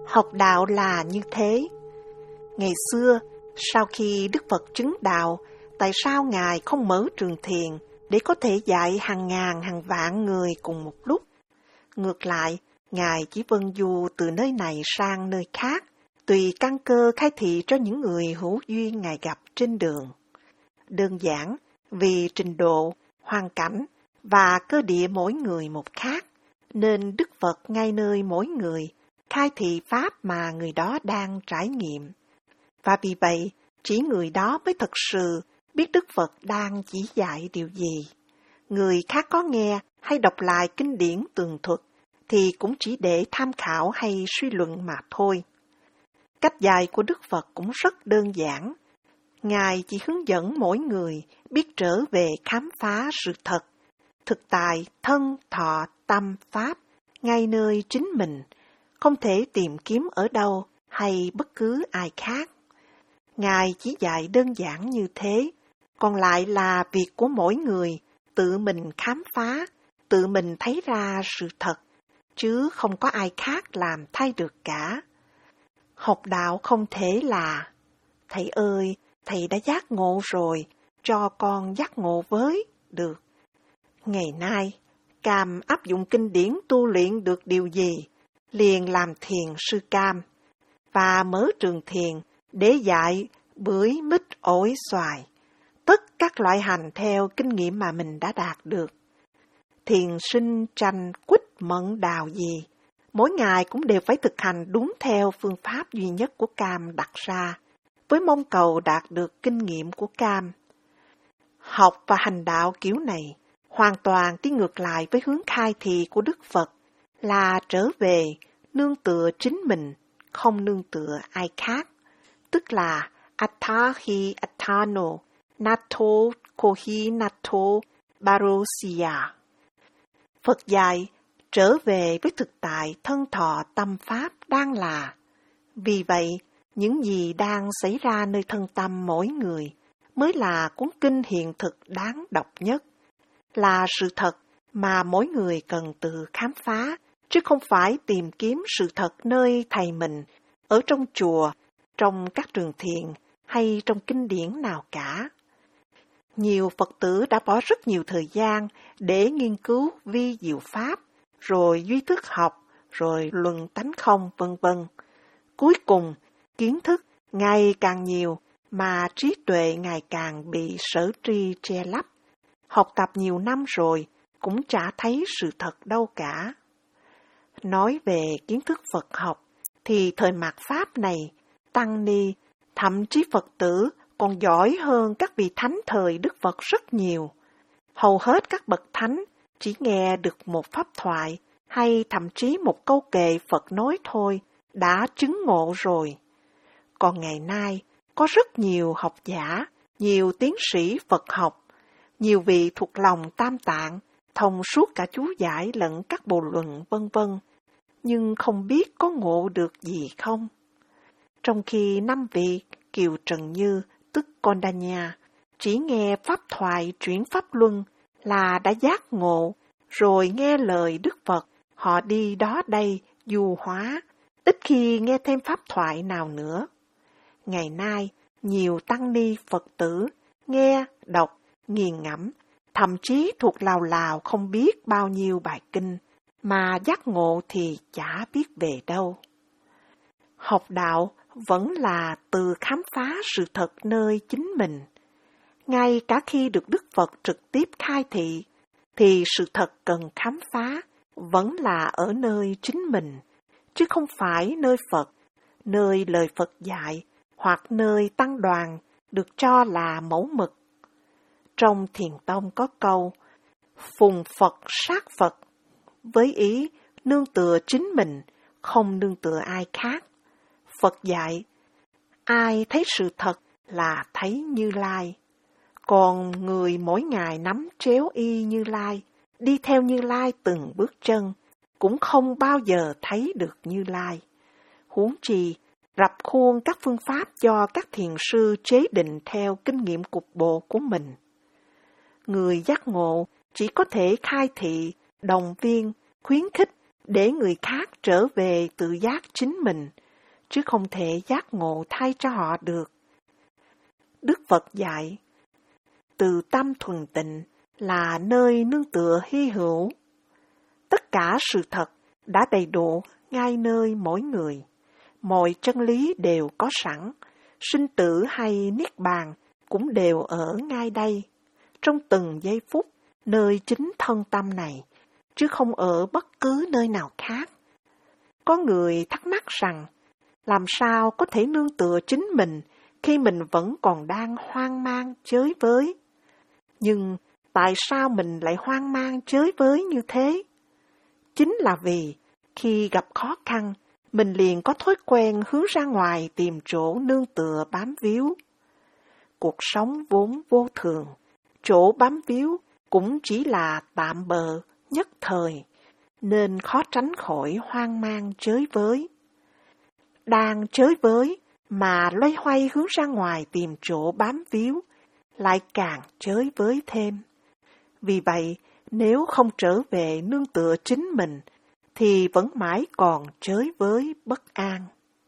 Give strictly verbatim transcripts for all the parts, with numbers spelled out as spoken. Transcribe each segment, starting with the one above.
Học đạo là như thế. Ngày xưa, sau khi Đức Phật chứng đạo, tại sao Ngài không mở trường thiền để có thể dạy hàng ngàn hàng vạn người cùng một lúc? Ngược lại, Ngài chỉ vân du từ nơi này sang nơi khác, tùy căn cơ khai thị cho những người hữu duyên Ngài gặp trên đường. Đơn giản, vì trình độ, hoàn cảnh và cơ địa mỗi người một khác, nên Đức Phật ngay nơi mỗi người khai thị pháp mà người đó đang trải nghiệm. Và vì vậy, chỉ người đó mới thật sự biết Đức Phật đang chỉ dạy điều gì. Người khác có nghe hay đọc lại kinh điển tường thuật thì cũng chỉ để tham khảo hay suy luận mà thôi. Cách dạy của Đức Phật cũng rất đơn giản. Ngài chỉ hướng dẫn mỗi người biết trở về khám phá sự thật, thực tại thân, thọ, tâm, pháp, ngay nơi chính mình, không thể tìm kiếm ở đâu hay bất cứ ai khác. Ngài chỉ dạy đơn giản như thế, còn lại là việc của mỗi người tự mình khám phá, tự mình thấy ra sự thật, chứ không có ai khác làm thay được cả. Học đạo không thể là, thầy ơi, thầy đã giác ngộ rồi, cho con giác ngộ với, được. Ngày nay, Cam áp dụng kinh điển tu luyện được điều gì, liền làm thiền sư Cam, và mở trường thiền để dạy bưởi, mít, ổi, xoài, tất các loại hành theo kinh nghiệm mà mình đã đạt được. Thiền sinh tranh, quýt, mận, đào gì, mỗi ngày cũng đều phải thực hành đúng theo phương pháp duy nhất của Cam đặt ra, với mong cầu đạt được kinh nghiệm của Cam. Học và hành đạo kiểu này hoàn toàn đi ngược lại với hướng khai thị của Đức Phật, là trở về nương tựa chính mình, không nương tựa ai khác, tức là Attahi Attano, Natto Kohi Natto Barosya. Phật dạy trở về với thực tại thân thọ tâm pháp đang là. Vì vậy, những gì đang xảy ra nơi thân tâm mỗi người mới là cuốn kinh hiện thực đáng đọc nhất, là sự thật mà mỗi người cần tự khám phá, chứ không phải tìm kiếm sự thật nơi thầy mình, ở trong chùa, trong các trường thiền hay trong kinh điển nào cả. Nhiều Phật tử đã bỏ rất nhiều thời gian để nghiên cứu vi diệu pháp, rồi duy thức học, rồi luận tánh không, vân vân. Cuối cùng, kiến thức ngày càng nhiều mà trí tuệ ngày càng bị sở tri che lấp. Học tập nhiều năm rồi cũng chả thấy sự thật đâu cả. Nói về kiến thức Phật học thì thời mạt Pháp này, tăng ni, thậm chí Phật tử còn giỏi hơn các vị thánh thời Đức Phật rất nhiều. Hầu hết các bậc thánh chỉ nghe được một pháp thoại hay thậm chí một câu kệ Phật nói thôi đã chứng ngộ rồi. Còn ngày nay có rất nhiều học giả, nhiều tiến sĩ Phật học, nhiều vị thuộc lòng Tam Tạng, thông suốt cả chú giải lẫn các bộ luận vân vân, nhưng không biết có ngộ được gì không. Trong khi năm vị Kiều Trần Như, tức Kondanya, chỉ nghe pháp thoại chuyển pháp luân là đã giác ngộ, rồi nghe lời Đức Phật, họ đi đó đây du hóa, ít khi nghe thêm pháp thoại nào nữa. Ngày nay, nhiều tăng ni Phật tử nghe, đọc, nghiền ngẫm, thậm chí thuộc lào lào không biết bao nhiêu bài kinh, mà giác ngộ thì chả biết về đâu. Học đạo vẫn là từ khám phá sự thật nơi chính mình. Ngay cả khi được Đức Phật trực tiếp khai thị, thì sự thật cần khám phá vẫn là ở nơi chính mình, chứ không phải nơi Phật, nơi lời Phật dạy, hoặc nơi tăng đoàn được cho là mẫu mực. Trong Thiền Tông có câu, phùng Phật sát Phật, với ý nương tựa chính mình, không nương tựa ai khác. Phật dạy, ai thấy sự thật là thấy Như Lai. Còn người mỗi ngày nắm tréo y Như Lai, đi theo Như Lai từng bước chân, cũng không bao giờ thấy được Như Lai. Huống chi, rập khuôn các phương pháp do các thiền sư chế định theo kinh nghiệm cục bộ của mình. Người giác ngộ chỉ có thể khai thị, động viên, khuyến khích để người khác trở về tự giác chính mình, chứ không thể giác ngộ thay cho họ được. Đức Phật dạy, từ tâm thuần tịnh là nơi nương tựa hy hữu. Tất cả sự thật đã đầy đủ ngay nơi mỗi người. Mọi chân lý đều có sẵn, sinh tử hay niết bàn cũng đều ở ngay đây, trong từng giây phút, nơi chính thân tâm này, chứ không ở bất cứ nơi nào khác. Có người thắc mắc rằng, làm sao có thể nương tựa chính mình khi mình vẫn còn đang hoang mang chới với? Nhưng tại sao mình lại hoang mang chới với như thế? Chính là vì khi gặp khó khăn, mình liền có thói quen hướng ra ngoài tìm chỗ nương tựa bám víu. Cuộc sống vốn vô thường, chỗ bám víu cũng chỉ là tạm bợ, nhất thời, nên khó tránh khỏi hoang mang chới với. Đang chới với mà loay hoay hướng ra ngoài tìm chỗ bám víu, lại càng chới với thêm. Vì vậy, nếu không trở về nương tựa chính mình, thì vẫn mãi còn chới với bất an.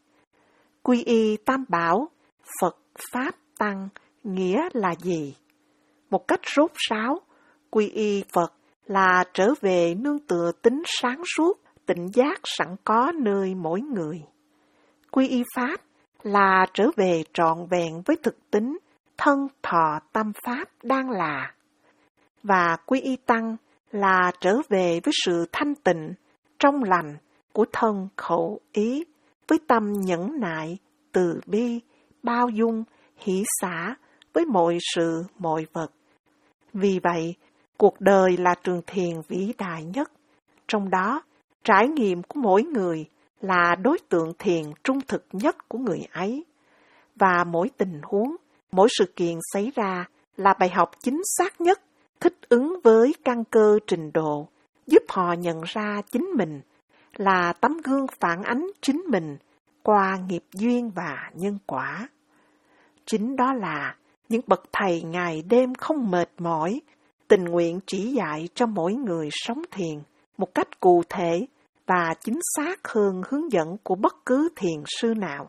Quy y tam bảo, Phật, Pháp, Tăng, nghĩa là gì? Một cách rốt ráo, quy y Phật là trở về nương tựa tính sáng suốt, tỉnh giác sẵn có nơi mỗi người. Quy y Pháp là trở về trọn vẹn với thực tính, thân thọ tâm Pháp đang là. Và quy y Tăng là trở về với sự thanh tịnh, trong lành của thân khẩu ý, với tâm nhẫn nại, từ bi, bao dung, hỷ xả với mọi sự, mọi vật. Vì vậy, cuộc đời là trường thiền vĩ đại nhất. Trong đó, trải nghiệm của mỗi người là đối tượng thiền trung thực nhất của người ấy. Và mỗi tình huống, mỗi sự kiện xảy ra là bài học chính xác nhất, thích ứng với căn cơ trình độ, giúp họ nhận ra chính mình, là tấm gương phản ánh chính mình qua nghiệp duyên và nhân quả. Chính đó là những bậc thầy ngày đêm không mệt mỏi, tình nguyện chỉ dạy cho mỗi người sống thiền một cách cụ thể và chính xác hơn hướng dẫn của bất cứ thiền sư nào.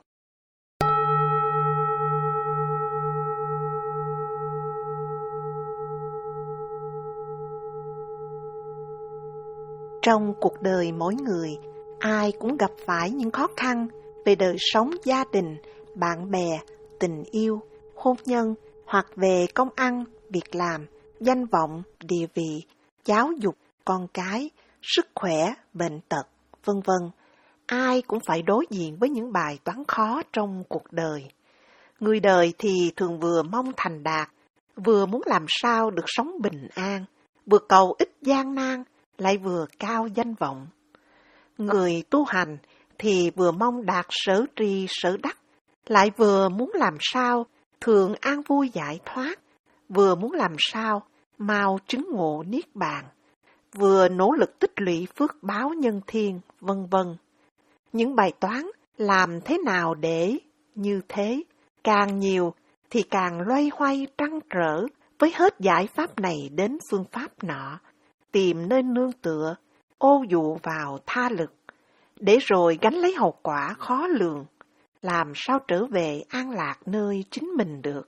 Trong cuộc đời mỗi người, ai cũng gặp phải những khó khăn về đời sống gia đình, bạn bè, tình yêu, hôn nhân hoặc về công ăn, việc làm, danh vọng, địa vị, giáo dục, con cái, sức khỏe, bệnh tật, vân vân. Ai cũng phải đối diện với những bài toán khó trong cuộc đời. Người đời thì thường vừa mong thành đạt, vừa muốn làm sao được sống bình an, vừa cầu ít gian nan, lại vừa cao danh vọng. Người tu hành thì vừa mong đạt sở tri sở đắc, lại vừa muốn làm sao thường an vui giải thoát, vừa muốn làm sao mau chứng ngộ niết bàn, vừa nỗ lực tích lũy phước báo nhân thiên, vân vân. Những bài toán làm thế nào để như thế, càng nhiều thì càng loay hoay trăn trở với hết giải pháp này đến phương pháp nọ, tìm nơi nương tựa, ô dụ vào tha lực, để rồi gánh lấy hậu quả khó lường, làm sao trở về an lạc nơi chính mình được.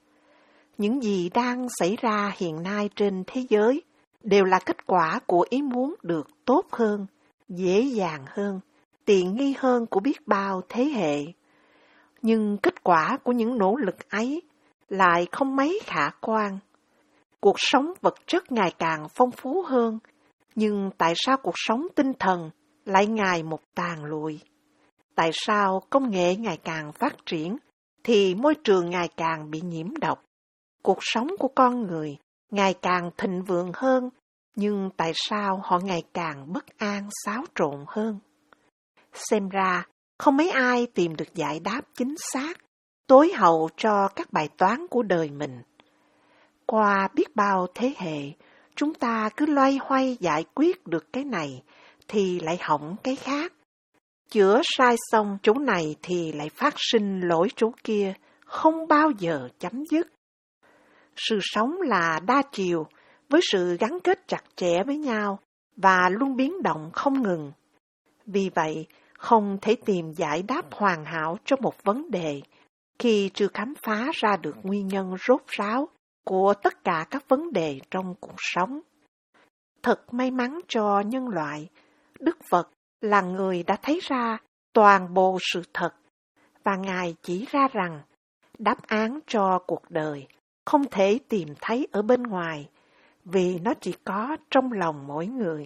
Những gì đang xảy ra hiện nay trên thế giới đều là kết quả của ý muốn được tốt hơn, dễ dàng hơn, tiện nghi hơn của biết bao thế hệ. Nhưng kết quả của những nỗ lực ấy lại không mấy khả quan. Cuộc sống vật chất ngày càng phong phú hơn, nhưng tại sao cuộc sống tinh thần lại ngày một tàn lụi? Tại sao công nghệ ngày càng phát triển thì môi trường ngày càng bị nhiễm độc? Cuộc sống của con người ngày càng thịnh vượng hơn, nhưng tại sao họ ngày càng bất an xáo trộn hơn? Xem ra, không mấy ai tìm được giải đáp chính xác, tối hậu cho các bài toán của đời mình. Qua biết bao thế hệ, chúng ta cứ loay hoay giải quyết được cái này, thì lại hỏng cái khác. Chữa sai xong chỗ này thì lại phát sinh lỗi chỗ kia, không bao giờ chấm dứt. Sự sống là đa chiều, với sự gắn kết chặt chẽ với nhau, và luôn biến động không ngừng. Vì vậy, Không thể tìm giải đáp hoàn hảo cho một vấn đề khi chưa khám phá ra được nguyên nhân rốt ráo của tất cả các vấn đề trong cuộc sống. Thật may mắn cho nhân loại, Đức Phật là người đã thấy ra toàn bộ sự thật, và Ngài chỉ ra rằng đáp án cho cuộc đời không thể tìm thấy ở bên ngoài, vì nó chỉ có trong lòng mỗi người.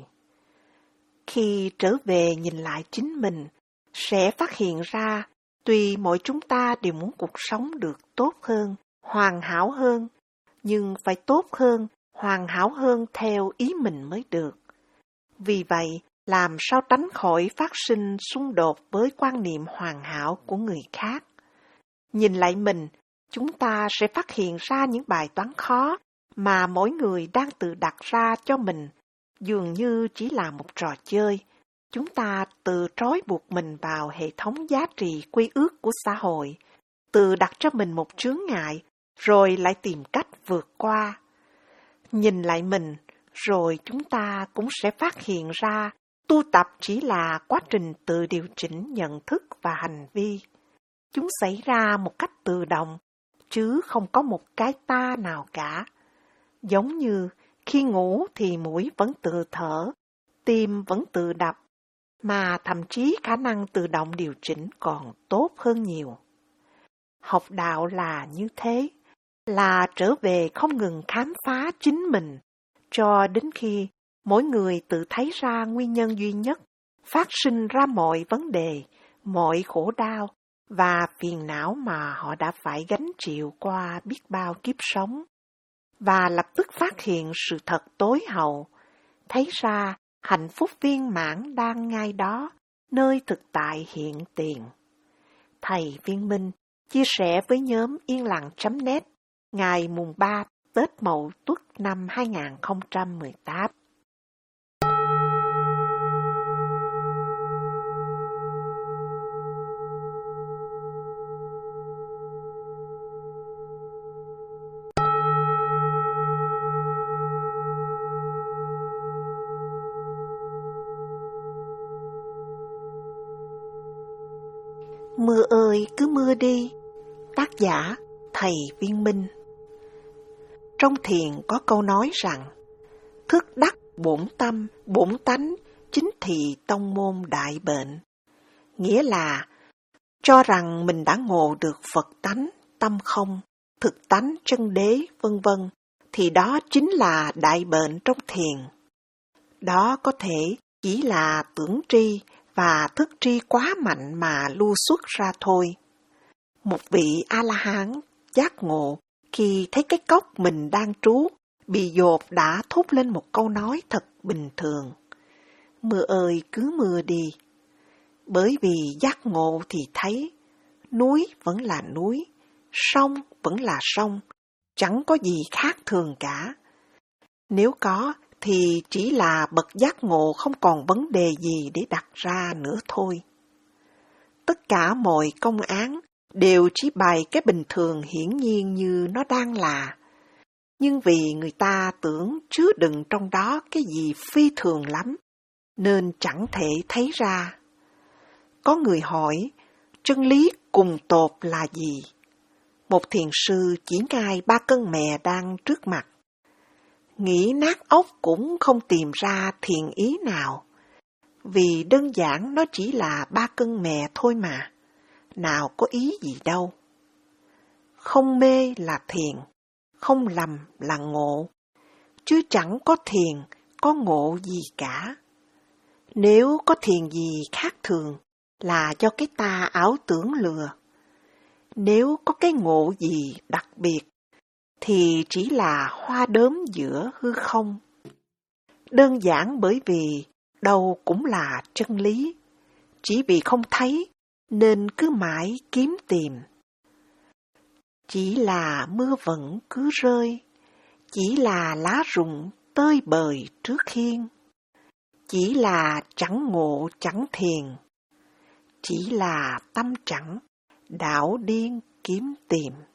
Khi trở về nhìn lại chính mình, sẽ phát hiện ra tuy mỗi chúng ta đều muốn cuộc sống được tốt hơn, hoàn hảo hơn, nhưng phải tốt hơn, hoàn hảo hơn theo ý mình mới được. Vì vậy, làm sao tránh khỏi phát sinh xung đột với quan niệm hoàn hảo của người khác? Nhìn lại mình, chúng ta sẽ phát hiện ra những bài toán khó mà mỗi người đang tự đặt ra cho mình, dường như chỉ là một trò chơi. Chúng ta tự trói buộc mình vào hệ thống giá trị quy ước của xã hội, tự đặt cho mình một chướng ngại, rồi lại tìm cách vượt qua. Nhìn lại mình, rồi chúng ta cũng sẽ phát hiện ra tu tập chỉ là quá trình tự điều chỉnh nhận thức và hành vi. Chúng xảy ra một cách tự động, chứ không có một cái ta nào cả. Giống như khi ngủ thì mũi vẫn tự thở, tim vẫn tự đập, mà thậm chí khả năng tự động điều chỉnh còn tốt hơn nhiều. Học đạo là như thế, là trở về không ngừng khám phá chính mình, cho đến khi mỗi người tự thấy ra nguyên nhân duy nhất, phát sinh ra mọi vấn đề, mọi khổ đau và phiền não mà họ đã phải gánh chịu qua biết bao kiếp sống, và lập tức phát hiện sự thật tối hậu, thấy ra hạnh phúc viên mãn đang ngay đó, nơi thực tại hiện tiền. Thầy Viên Minh chia sẻ với nhóm yên lặng chấm net ngày mùng ba Tết Mậu Tuất năm hai nghìn không trăm mười tám. Mưa ơi cứ mưa đi. Tác giả Thầy Viên Minh. Trong thiền có câu nói rằng, thức đắc bổn tâm, bổn tánh, chính thì tông môn đại bệnh. Nghĩa là, cho rằng mình đã ngộ được Phật tánh, tâm không, thực tánh, chân đế, vân vân, thì đó chính là đại bệnh trong thiền. Đó có thể chỉ là tưởng tri và thức tri quá mạnh mà lưu xuất ra thôi. Một vị A-la-hán giác ngộ khi thấy cái cốc mình đang trú bị dột đã thốt lên một câu nói thật bình thường: mưa ơi cứ mưa đi. Bởi vì giác ngộ thì thấy núi vẫn là núi, sông vẫn là sông, chẳng có gì khác thường cả. Nếu có thì chỉ là bậc giác ngộ không còn vấn đề gì để đặt ra nữa thôi. Tất cả mọi công án đều chỉ bày cái bình thường hiển nhiên như nó đang là. Nhưng vì người ta tưởng chứa đựng trong đó cái gì phi thường lắm, nên chẳng thể thấy ra. Có người hỏi, chân lý cùng tột là gì? Một thiền sư chỉ ngay ba cân mè đang trước mặt. Nghĩ nát óc cũng không tìm ra thiền ý nào, vì đơn giản nó chỉ là ba cân mè thôi mà, nào có ý gì đâu. Không mê là thiền, không lầm là ngộ, chứ chẳng có thiền, có ngộ gì cả. Nếu có thiền gì khác thường, là do cái ta ảo tưởng lừa. Nếu có cái ngộ gì đặc biệt, thì chỉ là hoa đốm giữa hư không. Đơn giản bởi vì đâu cũng là chân lý, chỉ vì không thấy nên cứ mãi kiếm tìm. Chỉ là mưa vẫn cứ rơi, chỉ là lá rụng tơi bời trước hiên, chỉ là chẳng ngộ chẳng thiền, chỉ là tâm chẳng đảo điên kiếm tìm.